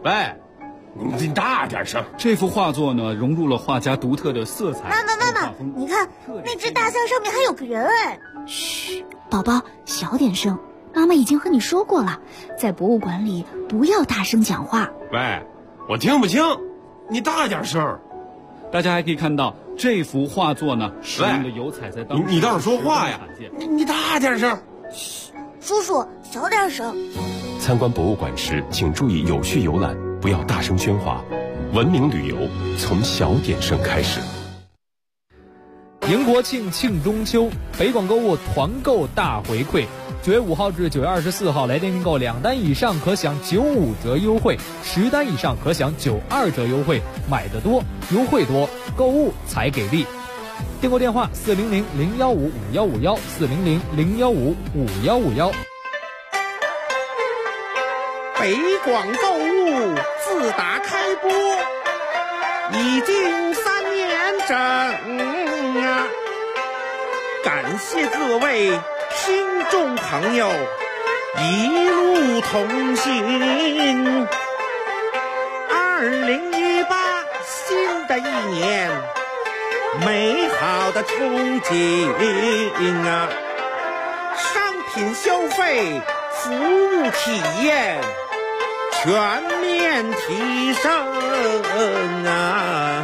喂，你大点声。 这幅画作呢，融入了画家独特的色彩。 妈妈，你看那只大象上面还有个人哎。 嘘，宝宝，小点声。妈妈已经和你说过了，在博物馆里不要大声讲话。 喂，我听不清，你大点声。 大家还可以看到这幅画作呢，使用的油彩在当时你倒是说话呀！你大点声。 嘘，叔叔小点声。 参观博物馆时，请注意有序游览，不要大声喧哗。文明旅游从小点声开始。 迎国庆，庆中秋，北广购物团购大回馈。9月5号至9月24号，来电订购2单以上可享95折优惠，10单以上可享92折优惠。买得多，优惠多，购物才给力。订购电话400-015-5151，400-015-5151。 北广购物自打开播已经3年整啊！感谢各位听众朋友一路同行。2018新的一年，美好的憧憬啊！商品消费，服务体验全面提升啊！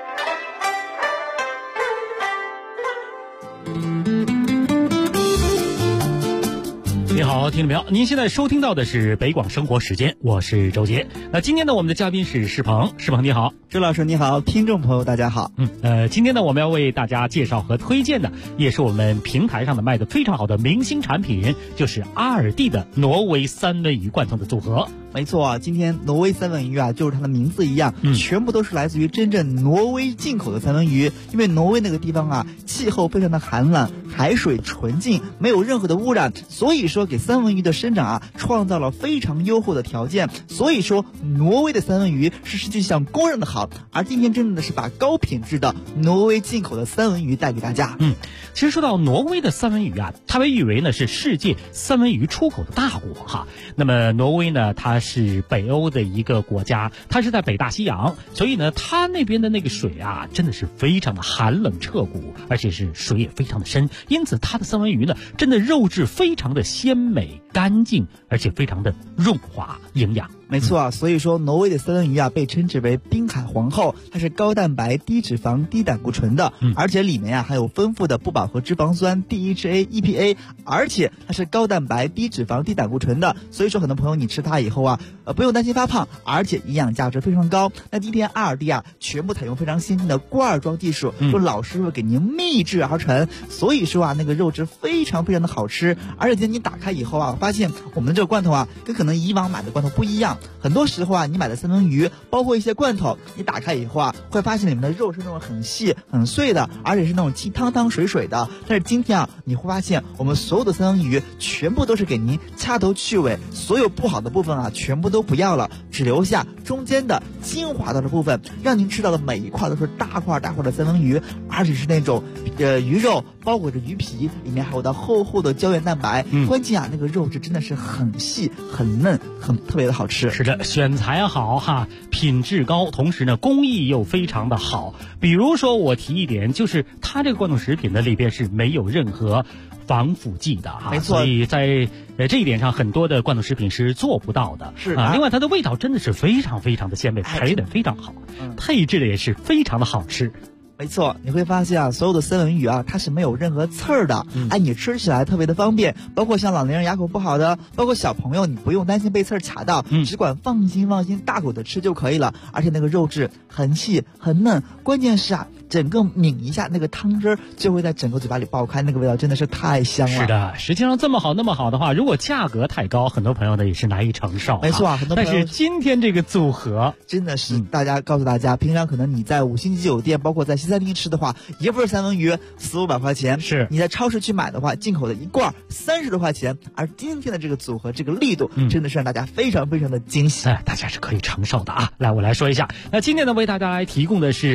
你好，听众朋友，您现在收听到的是北广生活时间，我是周杰。那今天呢，我们的嘉宾是世鹏，世鹏你好。 周老师你好，听众朋友大家好。 今天呢，我们要为大家介绍和推荐的，也是我们平台上的卖的非常好的明星产品，就是阿尔蒂的挪威三文鱼罐头的组合。 没错啊，今天挪威三文鱼啊，就是它的名字一样，全部都是来自于真正挪威进口的三文鱼。因为挪威那个地方啊，气候非常的寒冷，海水纯净，没有任何的污染，所以说给三文鱼的生长啊，创造了非常优厚的条件。所以说，挪威的三文鱼是世界上公认的好。而今天真正的是把高品质的挪威进口的三文鱼带给大家。 其实说到挪威的三文鱼啊，它被誉为呢是世界三文鱼出口的大国哈。那么挪威呢，它是北欧的一个国家，它是在北大西洋，所以呢，它那边的那个水啊，真的是非常的寒冷彻骨，而且是水也非常的深，因此它的三文鱼呢，真的肉质非常的鲜美干净，而且非常的润滑营养。 没错啊，所以说挪威的三文鱼啊被称之为滨海皇后，它是高蛋白、低脂肪、低胆固醇的，而且里面啊还有丰富的不饱和脂肪酸 DHA、EPA， 而且它是高蛋白、低脂肪、低胆固醇的，所以说很多朋友你吃它以后啊，不用担心发胖，而且营养价值非常高。那今天阿尔蒂啊全部采用非常先进的罐装技术，用老师傅给您秘制而成，所以说啊那个肉质非常非常的好吃，而且今天你打开以后啊，发现我们的这个罐头啊跟可能以往买的罐头不一样。很多时候啊，你买的三文鱼，包括一些罐头，你打开以后啊，会发现里面的肉是那种很细、很碎的，而且是那种汤汤水水的。但是今天啊，你会发现我们所有的三文鱼全部都是给您掐头去尾，所有不好的部分啊，全部都不要了，只留下中间的精华的部分，让您吃到的每一块都是大块大块的三文鱼，而且是那种鱼肉包裹着鱼皮，里面还有厚厚的胶原蛋白。关键啊，那个肉质真的是很细、很嫩、特别的好吃。 是的，选材好哈，品质高，同时呢工艺又非常的好。比如说我提一点，就是它这个罐头食品的里边是没有任何防腐剂的哈， 没错。 所以在这一点上，很多的罐头食品是做不到的。 是啊， 另外它的味道真的是非常非常的鲜美，配的非常好，配置的也是非常的好吃。 没错，你会发现啊，所有的三文鱼啊，它是没有任何刺儿的，你吃起来特别的方便。包括像老年人牙口不好的，包括小朋友，你不用担心被刺儿卡到，只管放心大口的吃就可以了。而且那个肉质很细很嫩，关键是啊，整个抿一下那个汤汁就会在整个嘴巴里爆开，那个味道真的是太香了。 是的，实际上这么好那么好的话，如果价格太高，很多朋友呢也是难以承受。 没错，很多朋友。 但是今天这个组合真的是告诉大家，平常可能你在5星级酒店，包括在西餐厅吃的话，一份三文鱼400-500块钱， 是你在超市去买的话，进口的一罐30多块钱。而今天的这个组合，这个力度真的是让大家非常非常的惊喜， 大家是可以承受的啊。来，我来说一下，那今天呢为大家来提供的是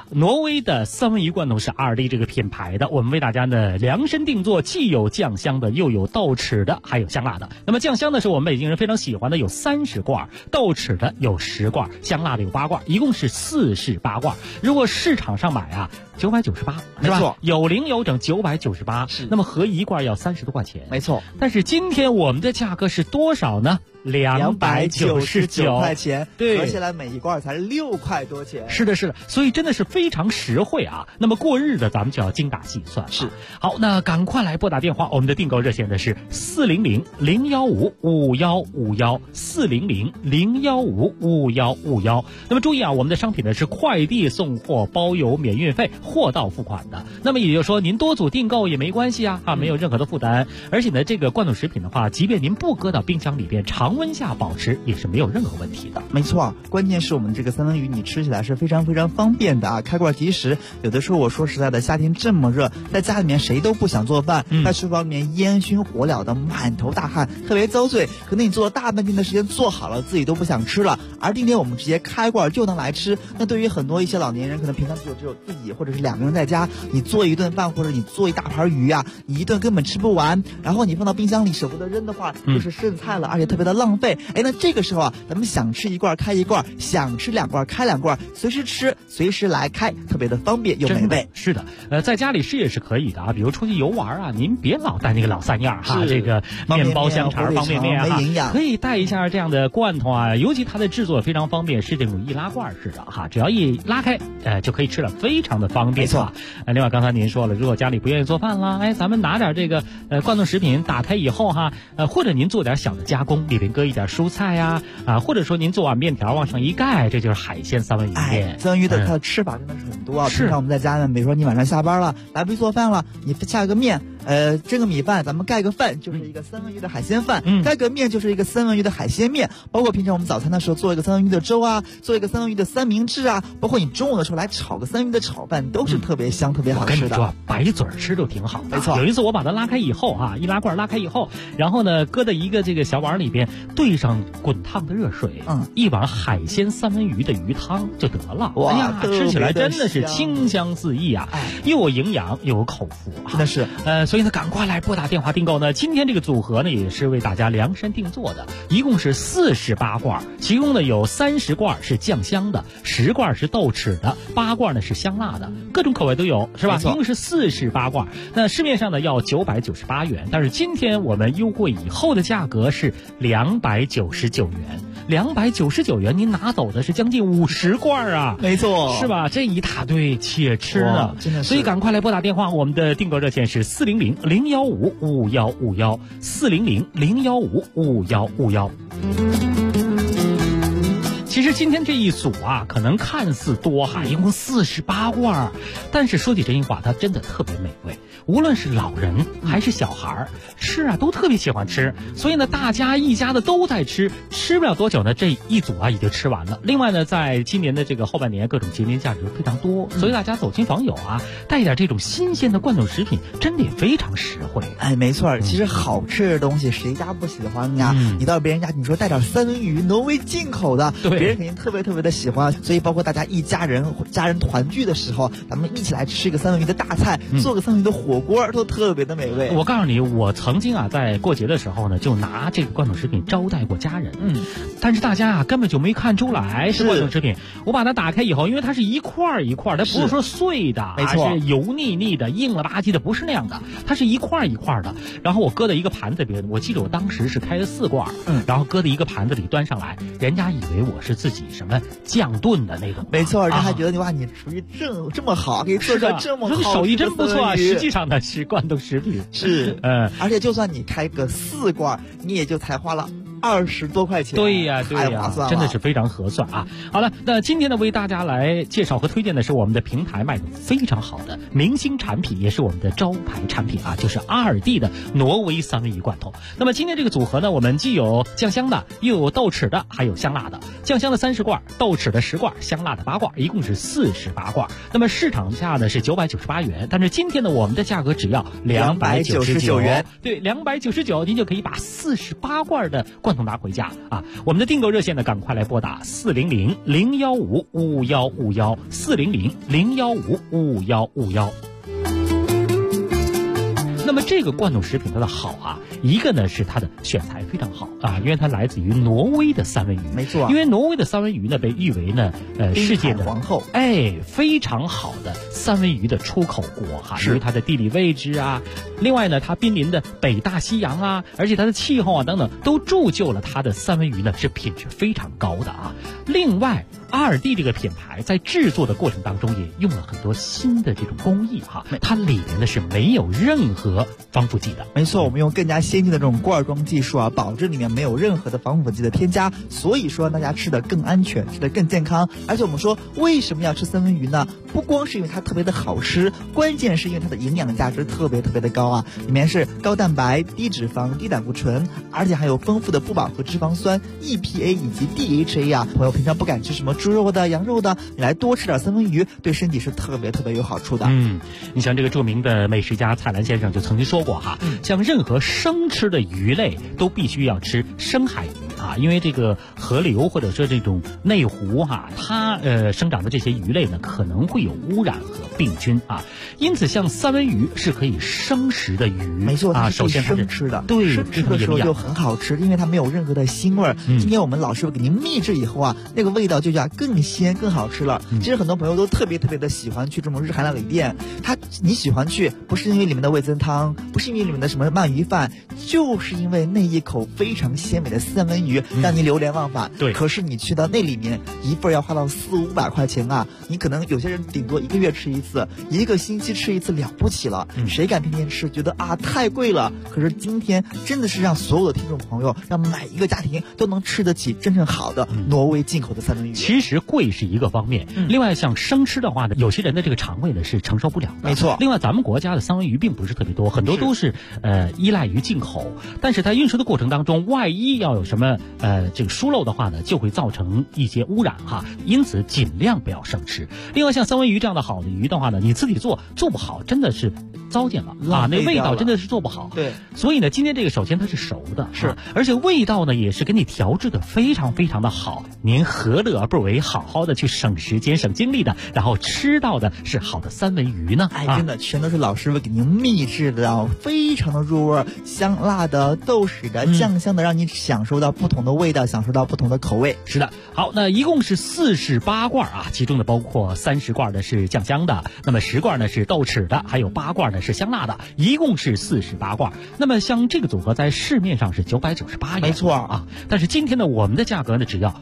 挪威的三文鱼罐头是2D 这个品牌的，我们为大家呢量身定做，既有酱香的，又有豆豉的，还有香辣的。那么酱香的是我们北京人非常喜欢的，有30罐；豆豉的有10罐，香辣的有8罐，一共是48罐。如果市场上买啊，998， 没错， 有零有整998，是。那么合一罐要30多块钱， 没错。 但是今天我们的价格是多少呢？299 块钱， 对， 合起来每一罐才6块多钱。 是的，是的，所以真的是非常实惠啊。那么过日子咱们就要精打细算。 是， 好，那赶快来拨打电话，我们的订购热线的是400-015-5151，400-015-5151。那么注意啊，我们的商品呢是快递送货，包邮免运费，货到付款的。那么也就是说，您多组订购也没关系啊，没有任何的负担。而且呢，这个罐头食品的话，即便您不搁到冰箱里边，常温下保持也是没有任何问题的。 没错，关键是我们这个三文鱼你吃起来是非常非常方便的啊，开罐即食。有的时候我说实在的，夏天这么热，在家里面谁都不想做饭，在厨房里面烟熏火燎的，满头大汗，特别遭罪。可能你做了大半天的时间做好了，自己都不想吃了。而今天我们直接开罐就能来吃。那对于很多一些老年人，可能平常只有自己或者是2个人在家，你做一顿饭或者你做一大盘鱼啊，你一顿根本吃不完，然后你放到冰箱里舍不得扔的话，就是剩菜了，而且特别的浪费。那这个时候啊，咱们想吃1罐开1罐，想吃2罐开2罐，随时吃随时来开，特别的方便又美味。 是的，在家里吃也是可以的啊，比如出去游玩啊，您别老带那个老3样哈，这个面包、香肠、方便面啊， 没营养， 可以带一下这样的罐头啊，尤其它的制作非常方便，是这种易拉罐式的哈，只要一拉开，就可以吃了，非常的方便。 没错。 另外刚才您说了，如果家里不愿意做饭啦，咱们拿点这个罐头食品打开以后哈，或者您做点小的加工，里边搁一点蔬菜呀，或者说您做碗面条往上一盖，这就是海鲜三文鱼面。 三文鱼的它的吃法真的是很多啊。平常我们在家呢，比如说你晚上下班了，来不及做饭了，你下个面，蒸个米饭，咱们盖个饭就是一个三文鱼的海鲜饭，盖个面就是一个三文鱼的海鲜面。包括平常我们早餐的时候做一个三文鱼的粥啊，做一个三文鱼的三明治啊，包括你中午的时候来炒个三文鱼的炒饭，都是特别香、特别好吃的。 我跟你说，白嘴吃就挺好的。 没错， 有一次我把它拉开以后啊，易拉罐拉开以后，然后呢搁在一个这个小碗里边，兑上滚烫的热水，一碗海鲜三文鱼的鱼汤就得了。 哇， 哎呀，吃起来真的是清香四溢啊，又有营养又有口福， 真的是。 所以呢，赶快来拨打电话订购呢。今天这个组合呢，也是为大家量身定做的，一共是48罐，其中呢有30罐是酱香的，10罐是豆豉的，8罐呢是香辣的，各种口味都有，是吧？一共是48罐。那市面上呢要998元，但是今天我们优惠以后的价格是299元。299元，您拿走的是将近50罐啊！ 没错， 是吧？这一大堆且吃呢， 真的是。 所以赶快来拨打电话，我们的订购热线是400-015-5151，400-015-5151。其实今天这一组啊，可能看似多哈，一共48罐，但是说起真心话，它真的特别美味。无论是老人还是小孩吃啊，都特别喜欢吃。所以呢，大家一家的都在吃，吃不了多久呢，这一组啊也就吃完了。另外呢，在今年的这个后半年，各种节年假日非常多，所以大家走亲访友啊，带一点这种新鲜的罐头食品，真的也非常实惠。 没错，其实好吃的东西谁家不喜欢呀？你到别人家，你说带点三文鱼，挪威进口的， 对， 别人肯定特别特别的喜欢。所以包括大家家人团聚的时候，咱们一起来吃一个三文鱼的大菜，做个三文鱼的火锅，都特别的美味。 我告诉你，我曾经啊在过节的时候呢，就拿这个罐头食品招待过家人，但是大家啊根本就没看出来是罐头食品。我把它打开以后，因为它是一块一块，它不是说碎的， 没错， 是油腻腻的、硬了吧唧的，不是那样的，它是一块一块的。然后我搁在一个盘子里边，我记得我当时是开了4罐，然后搁在一个盘子里端上来，人家以为我是自己什么酱炖的那种。 没错，人家还觉得你哇，你厨艺这么好，可以做出来这么好， 手艺真不错啊。实际上呢是罐头食品， 是，而且就算你开个4罐，你也就才花了20多块钱。 对呀， 太划算了， 真的是非常合算啊！好了，那今天呢，为大家来介绍和推荐的是我们的平台卖的非常好的明星产品，也是我们的招牌产品啊，就是2D 的挪威三文鱼罐头。那么今天这个组合呢，我们既有酱香的，又有豆豉的，还有香辣的。酱香的30罐，豆豉的10罐，香辣的8罐，一共是48罐。那么市场价呢是998元，但是今天呢，我们的价格只要299元。对，299，您就可以把48罐的罐贯通拿回家啊！我们的订购热线呢，赶快来拨打400-015-5151，400-015-5151。那么这个罐头食品它的好啊，一个呢是它的选材非常好啊，因为它来自于挪威的三文鱼， 没错， 因为挪威的三文鱼呢被誉为呢世界的皇后， 非常好的三文鱼的出口国哈，因为它的地理位置啊，另外呢它濒临的北大西洋啊，而且它的气候啊等等都铸就了它的三文鱼呢是品质非常高的啊。另外阿尔蒂这个品牌在制作的过程当中也用了很多新的这种工艺哈，它里面呢是没有任何防腐剂的。 没错，我们用更加先进的这种罐装技术啊，保证里面没有任何的防腐剂的添加，所以说大家吃的更安全，吃的更健康。而且我们说为什么要吃三文鱼呢？不光是因为它特别的好吃，关键是因为它的营养价值特别的高啊，里面是高蛋白、低脂肪、低胆固醇，而且还有丰富的不饱和脂肪酸 EPA 以及 DHA 啊。朋友平常不敢吃什么猪肉的、羊肉的，你来多吃点三文鱼，对身体是特别有好处的。 你像这个著名的美食家蔡澜先生就曾经说过哈，像任何生吃的鱼类都必须要吃深海鱼啊，因为这个河流或者说这种内湖哈，它生长的这些鱼类呢可能会有污染和病菌啊，因此像三文鱼是可以生食的鱼， 没错啊， 首先它是生吃的， 对， 生吃的时候就很好吃，因为它没有任何的腥味。今天我们老师傅给您秘制以后啊，那个味道就叫更鲜更好吃了。其实很多朋友都特别的喜欢去这种日韩料理店，你喜欢去不是因为里面的味增汤，不是因为里面的什么鳗鱼饭，就是因为那一口非常鲜美的三文鱼让你流连忘返。 对， 可是你去到那里面一份要花到400-500块钱啊，你可能有些人顶多1个月吃一次，1个星期吃一次了不起了，谁敢天天吃？觉得啊太贵了。可是今天真的是让所有的听众朋友，让每一个家庭都能吃得起真正好的挪威进口的三文鱼。 其实贵是一个方面，另外像生吃的话呢，有些人的这个肠胃呢是承受不了的。 没错。 另外咱们国家的三文鱼并不是特别多，很多都是依赖于进口，但是在运输的过程当中，万一要有什么这个疏漏的话呢，就会造成一些污染哈，因此尽量不要生吃。另外像三文鱼这样的好的鱼的话呢，你自己做不好，真的是糟践了啊，那味道真的是做不好。 对， 所以呢，今天这个首先它是熟的， 是， 而且味道呢也是给你调制的非常的好，您何乐而不为好好的去省时间省精力的，然后吃到的是好的三文鱼呢？ 真的全都是老师傅给您秘制的，非常的入味，香辣的、豆豉的、酱香的，让你享受到不同的味道，享受到不同的口味。 是的，好，那一共是48罐啊，其中呢包括30罐的是酱香的，那么10罐呢是豆豉的，还有8罐呢是香辣的，一共是48罐。那么像这个组合在市面上是998元， 没错啊，但是今天呢我们的价格呢只要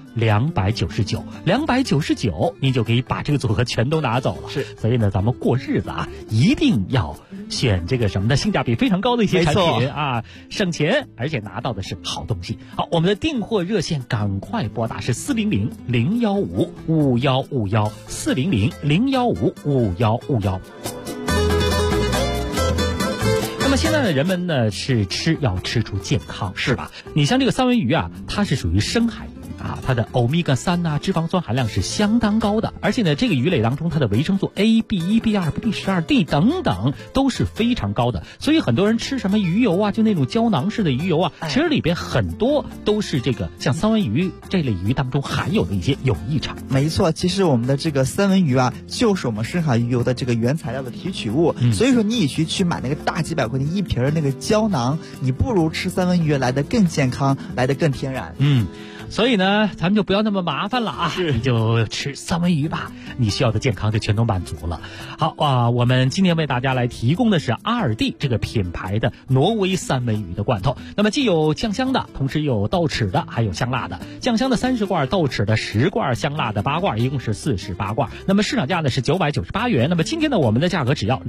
299，您就可以把这个组合全都拿走了。 是， 所以呢咱们过日子啊一定要选这个什么的性价比非常高的一些产品啊，省钱而且拿到的是好东西。好，我们的订货热线赶快拨打是400-015-5151，400-015-5151。那么现在的人们呢是要吃出健康，是吧？你像这个三文鱼啊，它是属于深海鱼啊，它的欧米伽3啊脂肪酸含量是相当高的，而且呢这个鱼类当中它的维生素 A、B1、B2、B12、D 等等都是非常高的，所以很多人吃什么鱼油啊，就那种胶囊式的鱼油啊，其实里边很多都是这个像三文鱼这类鱼当中含有的一些有益成分。 没错，其实我们的这个三文鱼啊，就是我们深海鱼油的这个原材料的提取物，所以说你与其去买那个大几百块钱一瓶的那个胶囊，你不如吃三文鱼来得更健康，来得更天然。 所以呢咱们就不要那么麻烦了啊，你就吃三文鱼吧，你需要的健康就全都满足了。好啊，我们今天为大家来提供的是阿尔蒂这个品牌的挪威三文鱼的罐头，那么既有酱香的，同时有豆豉的，还有香辣的。酱香的30罐，豆豉的10罐，香辣的8罐，一共是48罐。那么市场价呢是998元，那么今天呢我们的价格只要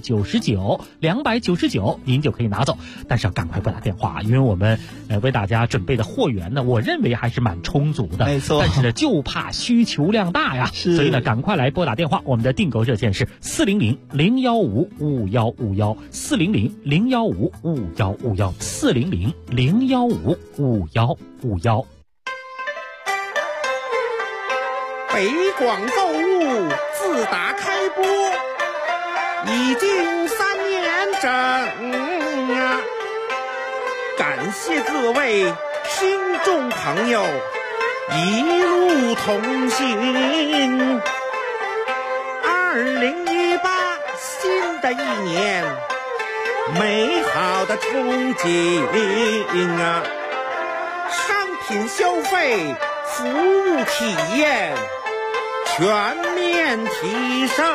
299，您就可以拿走。但是要赶快拨打电话，因为我们为大家准备的货源呢，我认为还是蛮充足的， 没错。 但是呢就怕需求量大呀，所以呢赶快来拨打电话，我们的订购热线是400-015-5151，400-015-5151，400-015-5151。 北广购物自打开播已经3年整啊，感谢各位听众朋友一路同行。2018新的一年，美好的憧憬啊！商品消费、服务体验全面提升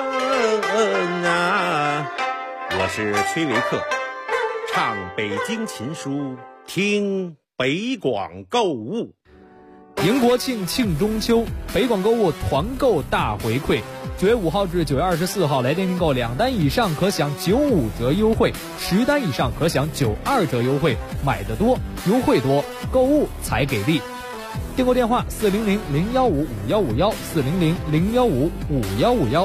啊！我是崔维克，唱北京琴书，听北广购物。 迎国庆庆中秋，北广购物团购大回馈。9月5号至9月24号来电订购2单以上可享95折优惠，10单以上可享92折优惠。买得多，优惠多，购物才给力。订购电话400-015-5151，400-015-5151。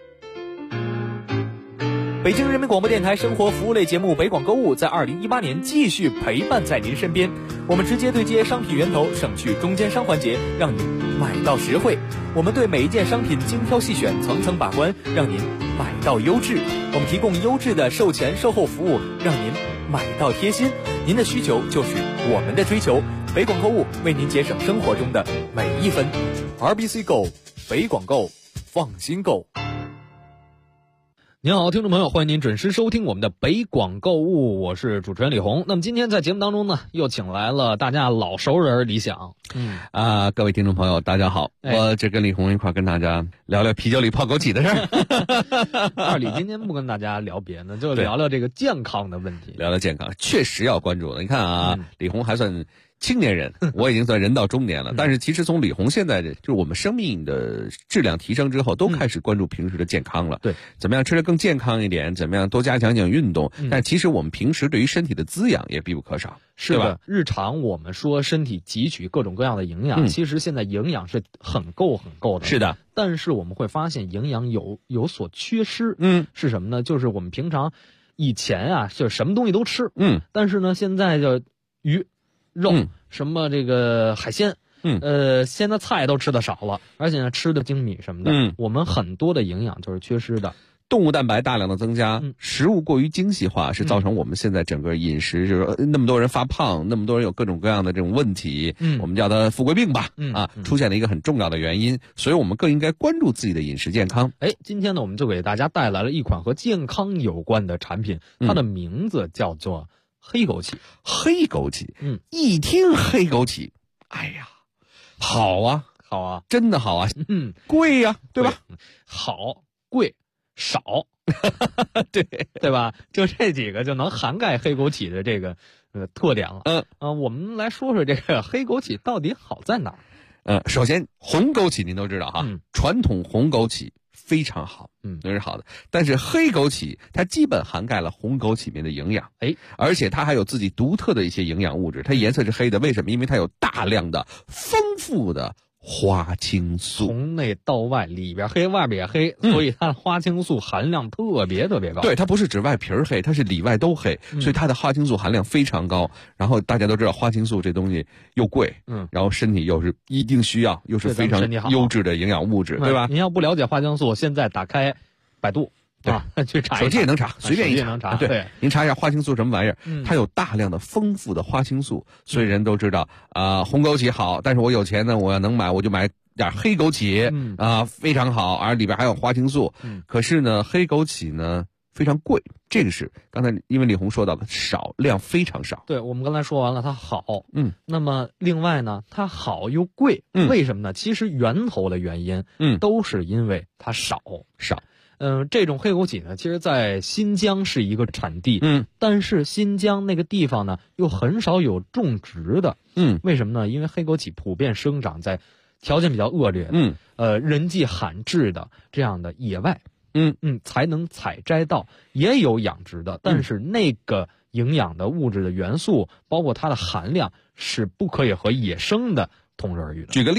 北京人民广播电台生活服务类节目《北广购物》在2018年继续陪伴在您身边。我们直接对接商品源头，省去中间商环节，让您买到实惠。我们对每一件商品精挑细选，层层把关，让您买到优质。我们提供优质的售前售后服务，让您买到贴心。您的需求就是我们的追求。北广购物为您节省生活中的每一分。RBC Go， 北广购，放心购。您好，听众朋友，欢迎您准时收听我们的北广购物，我是主持人李红。那么今天在节目当中呢，又请来了大家老熟人李想。 各位听众朋友，大家好，我这跟李红一块跟大家聊聊啤酒里泡枸杞的事儿。 二李今天不跟大家聊别的，就聊聊这个健康的问题。 聊聊健康，确实要关注的。你看啊，李红还算青年人，我已经算人到中年了。但是其实从李红现在就是我们生命的质量提升之后，都开始关注平时的健康了。 对， 怎么样吃得更健康一点，怎么样多加强运动。但其实我们平时对于身体的滋养也必不可少。 是的，日常我们说身体汲取各种各样的营养，其实现在营养是很够的。 是的， 但是我们会发现营养有所缺失。是什么呢？就是我们平常以前啊，就是什么东西都吃。但是呢，现在就鱼、肉、什么这个海鲜，现在菜都吃的少了，而且呢吃的精米什么的，我们很多的营养就是缺失的。 动物蛋白大量的增加，食物过于精细化，是造成我们现在整个饮食就是那么多人发胖，那么多人有各种各样的这种问题，我们叫它富贵病吧，出现了一个很重要的原因，所以我们更应该关注自己的饮食健康。 今天呢，我们就给大家带来了一款和健康有关的产品，它的名字叫做黑枸杞。 黑枸杞，一听黑枸杞，哎呀，好啊，真的好啊，贵呀，对吧？ 好，贵。少，对吧？就这几个就能涵盖黑枸杞的这个特点了。我们来说说这个黑枸杞到底好在哪儿？ 首先红枸杞您都知道哈，传统红枸杞非常好，都是好的。但是黑枸杞它基本涵盖了红枸杞里面的营养，而且它还有自己独特的一些营养物质。它颜色是黑的，为什么？因为它有大量的丰富的花青素， 从内到外，里边黑外边也黑，所以它的花青素含量特别高。 对，它不是指外皮黑，它是里外都黑，所以它的花青素含量非常高。然后大家都知道花青素这东西又贵，然后身体又是一定需要，又是非常优质的营养物质，对吧？ 您要不了解花青素，现在打开百度。去查一查， 手机也能查，随便一查。 对，您查一下花青素什么玩意儿？它有大量的丰富的花青素，所以人都知道红枸杞好，但是我有钱呢，我要能买，我就买点黑枸杞，非常好，而里边还有花青素。可是呢，黑枸杞呢非常贵，这个是刚才因为李红说到的少量非常少。 对，我们刚才说完了它好，那么另外呢，它好又贵，为什么呢？其实源头的原因，都是因为它少。这种黑枸杞呢，其实在新疆是一个产地，但是新疆那个地方呢，又很少有种植的，为什么呢？因为黑枸杞普遍生长在条件比较恶劣，人迹罕至的这样的野外，才能采摘到，也有养殖的，但是那个营养的物质的元素，包括它的含量，是不可以和野生的同日而语的。 举个例子，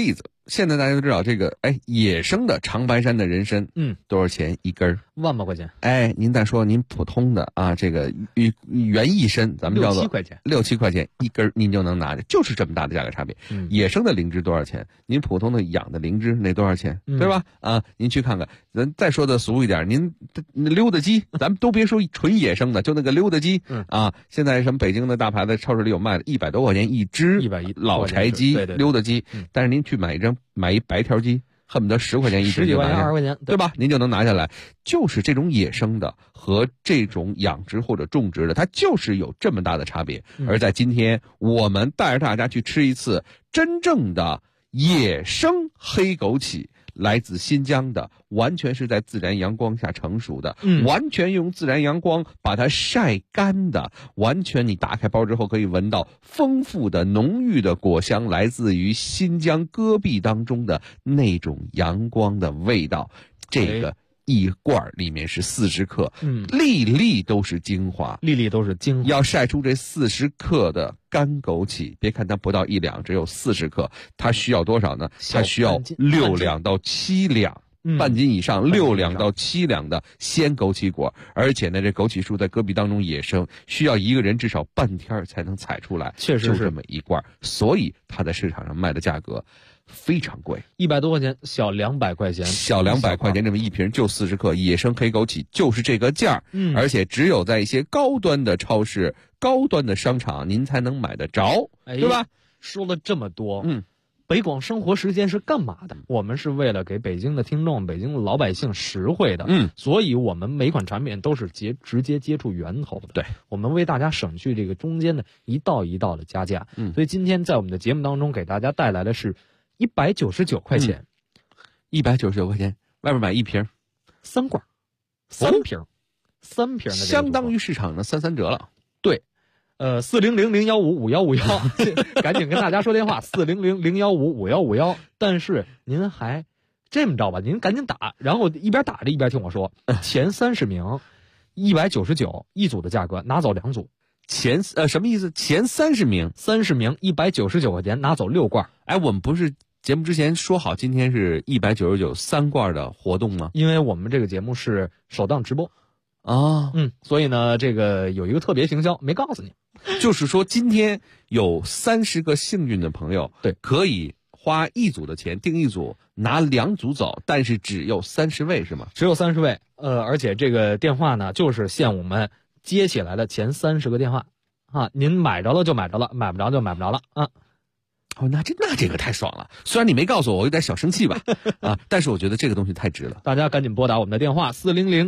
现在大家都知道这个，野生的长白山的人参，多少钱一根儿？ 万把块钱。 您再说您普通的啊，这个原意参，咱们叫做6、7块钱一根儿，您就能拿着，就是这么大的价格差别。野生的灵芝多少钱？您普通的养的灵芝那多少钱？对吧？您去看看。咱再说的俗一点，您溜达鸡，咱们都别说纯野生的，就那个溜达鸡，现在什么北京的大牌子超市里有卖的，100多块钱一只 ，110 老柴鸡，溜达鸡。但是您去买一白条鸡，恨不得10块钱一只，10 几块钱20块钱， 对吧？您就能拿下来。就是这种野生的和这种养殖或者种植的，它就是有这么大的差别。而在今天，我们带着大家去吃一次真正的野生黑枸杞。来自新疆的，完全是在自然阳光下成熟的，完全用自然阳光把它晒干的，完全你打开包之后可以闻到丰富的浓郁的果香，来自于新疆戈壁当中的那种阳光的味道。这个一罐里面是40克，粒粒都是精华，要晒出这40克的干枸杞，别看它不到1两，只有40克，它需要多少呢？它需要6两到7两，半斤以上，6两到7两的鲜枸杞果。而且呢，这枸杞树在戈壁当中野生，需要一个人至少半天才能采出来， 确实是就这么一罐，所以它在市场上卖的价格非常贵 ，100多块钱，小200块钱， 小200块钱这么一瓶就40克，野生黑枸杞就是这个价而且只有在一些高端的超市、高端的商场您才能买得着，对吧？ 说了这么多，北广生活时间是干嘛的？我们是为了给北京的听众、北京的老百姓实惠的，所以我们每款产品都是直接接触源头的。 对， 我们为大家省去这个中间的一道一道的加价。所以今天在我们的节目当中给大家带来的是199块钱 ，199块钱，外面买一瓶 ，3罐，3瓶的， 相当于市场的33折了。 对。400-015-5151，赶紧跟大家说电话，400-015-5151。但是您还这么着吧，您赶紧打，然后一边打着一边听我说，前30名199一组的价格，拿走2组。 什么意思？前30名 199块钱，拿走6罐。 我们不是节目之前说好今天是199 3罐的活动吗？ 因为我们这个节目是首档直播。所以呢，这个有一个特别行销没告诉你， 就是说今天有30个幸运的朋友， 对， 可以花1组的钱订1组，拿2组走，但是只有30位是吗？ 只有30位，而且这个电话呢，就是限我们接起来的前30个电话您买着了就买着了，买不着就买不着了啊。 那这个太爽了！虽然你没告诉我，我有点小生气吧，但是我觉得这个东西太值了。 大家赶紧拨打我们的电话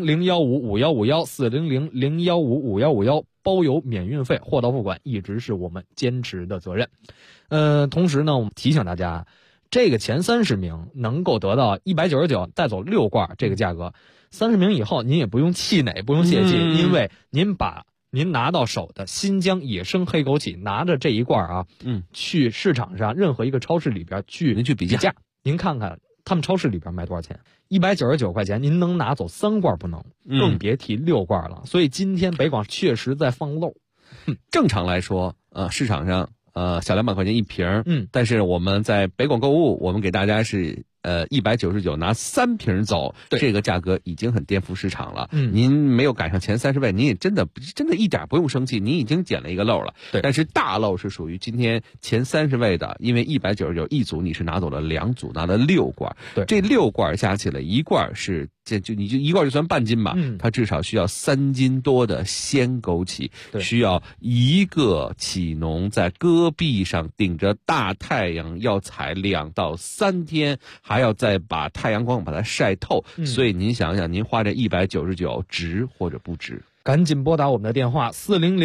400-015-5151，400-015-5151，包邮免运费，货到付款，一直是我们坚持的责任。同时呢，我们提醒大家，这个前30名能够得到199带走6罐这个价格，30名以后您也不用气馁，不用泄气，因为您把您拿到手的新疆野生黑枸杞，拿着这一罐去市场上任何一个超市里边您去比价，您看看他们超市里边卖多少钱？199块钱，您能拿走3罐不能，更别提6罐了。所以今天北广确实在放漏。 正常来说，市场上小200块钱一瓶，但是我们在北广购物，我们给大家是199拿3瓶走，这个价格已经很颠覆市场了。您没有赶上前30位，您也真的一点不用生气，您已经捡了一个漏了。 对， 但是大漏是属于今天前30位的，因为199一组你是拿走了2组，拿了6罐。 对， 这6罐加起来一罐是你就一罐就算半斤吧，它至少需要3斤多的鲜枸杞，需要一个杞农在戈壁上顶着大太阳要采2到3天。还要再把太阳光把它晒透，所以您想想，您花这199值或者不值？ 赶紧拨打我们的电话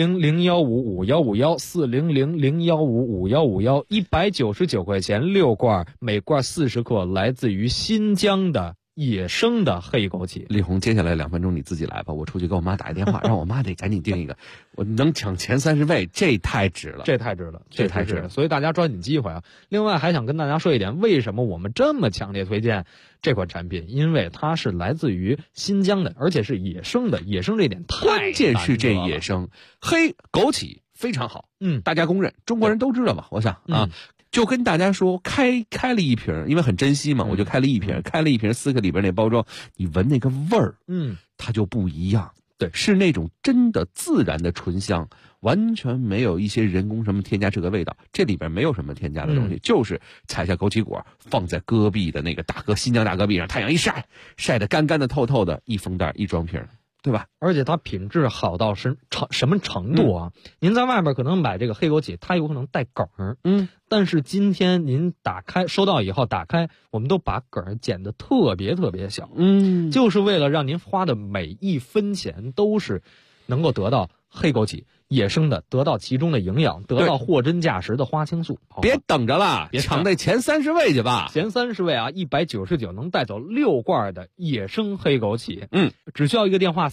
400-015-5151，400-015-5151，199块钱6罐，每罐40克，来自于新疆的野生的黑枸杞。 丽红，接下来2分钟你自己来吧，我出去给我妈打一电话，让我妈得赶紧订一个。我能抢前30位，这太值了， 这太值了。所以大家抓紧机会啊！另外还想跟大家说一点，为什么我们这么强烈推荐这款产品？因为它是来自于新疆的，而且是野生的。野生这一点太关键是这野生黑枸杞非常好，大家公认，中国人都知道吧？我想就跟大家说开了一瓶，因为很珍惜嘛，我就开了一瓶4克里边那包装，你闻那个味儿，它就不一样。 对， 是那种真的自然的醇香，完全没有一些人工什么添加这个味道，这里边没有什么添加的东西，就是采下枸杞果放在戈壁的那个新疆大戈壁上，太阳一晒得干干的透透的，一封袋一装瓶，对吧？ 而且它品质好到什么程度啊？您在外边可能买这个黑枸杞，它有可能带梗儿，但是今天您收到以后打开，我们都把梗儿剪得特别特别小，就是为了让您花的每一分钱都是能够得到黑枸杞野生的，得到其中的营养，得到货真价实的花青素。 别等着了，抢那前30位去吧。 前30位啊，199能带走6罐的野生黑枸杞。只需要一个电话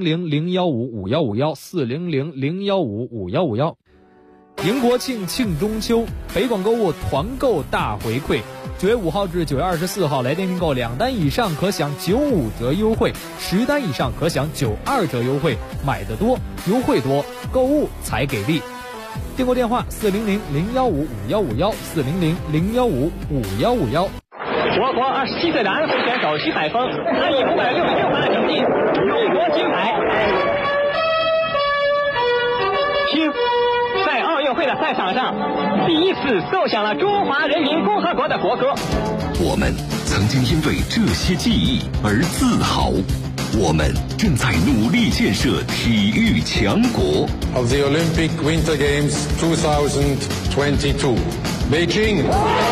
：400-015-5151，400-015-5151。迎国庆，庆中秋，北广购物团购大回馈，9月5号至9月24号来电订购2单以上可享95折优惠，10单以上可享92折优惠。买得多，优惠多，购物才给力。订购电话：400-015-5151，400-015-5151。 我国27岁的安徽选手徐海峰，他以566分的成绩荣夺金牌。在奥运会的赛场上，第一次奏响了中华人民共和国的国歌。 我们曾经因为这些记忆而自豪，我们正在努力建设体育强国。 Of the Olympic Winter Games 2022, Beijing.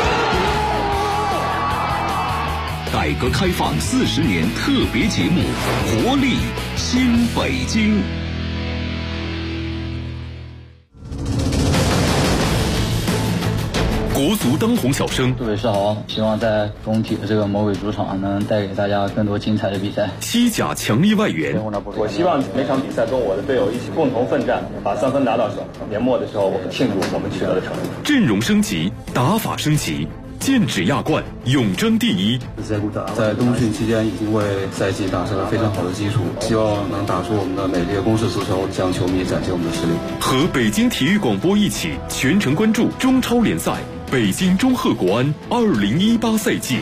改革开放40年特别节目，活力新北京。 国足当红小生， 各位是好，希望在中体的这个魔鬼主场能带给大家更多精彩的比赛。 西甲强力外援， 我希望每场比赛中我的队友一起共同奋战，把3分拿到手。年末的时候，我们庆祝我们取得的成绩。 阵容升级，打法升级，剑指亚冠，永争第一。 在冬训期间已经为赛季打下了非常好的基础，希望能打出我们的美丽的攻势足球，向球迷展现我们的实力。 和北京体育广播一起全程关注中超联赛北京中赫国安2018赛季。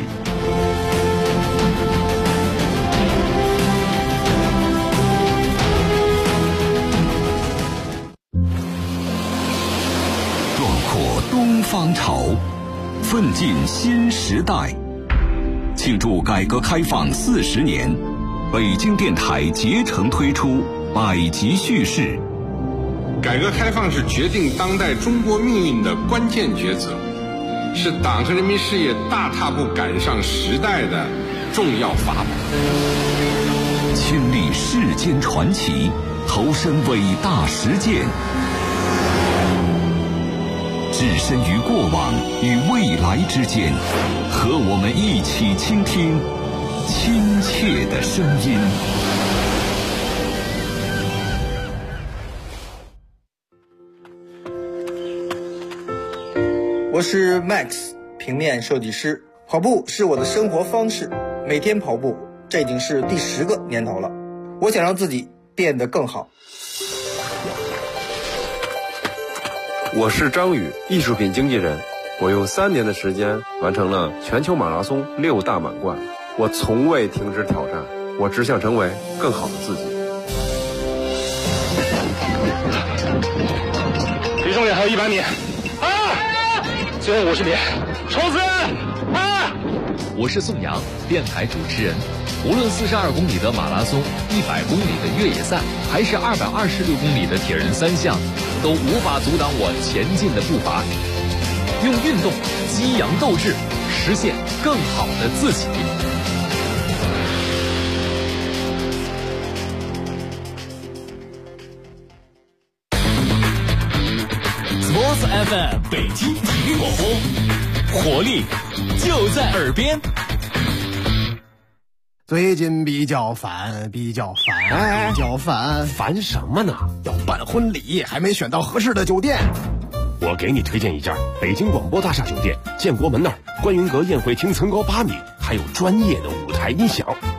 壮阔东方潮，奋进新时代。庆祝改革开放40年，北京电台竭诚推出百集叙事。 改革开放是决定当代中国命运的关键抉择，是党和人民事业大踏步赶上时代的重要法宝。 亲历世间传奇，投身伟大实践，置身于过往与未来之间，和我们一起倾听亲切的声音。 我是 Max， 平面设计师。跑步是我的生活方式，每天跑步，这已经是第10个年头了。我想让自己变得更好。 我是张宇，艺术品经纪人。我用3年的时间完成了全球马拉松6大满贯。我从未停止挑战，我只想成为更好的自己。 离终点还有100米。最后50米，冲刺！ 我是宋阳，电台主持人。无论42公里的马拉松、100公里的越野赛，还是226公里的铁人3项，都无法阻挡我前进的步伐。用运动激扬斗志，实现更好的自己。Sports FM 北京体育广播，活力就在耳边。 最近比较烦， 烦什么呢？ 要办婚礼，还没选到合适的酒店。 我给你推荐一家北京广播大厦酒店，建国门那儿，观云阁宴会厅层高8米，还有专业的舞台音响。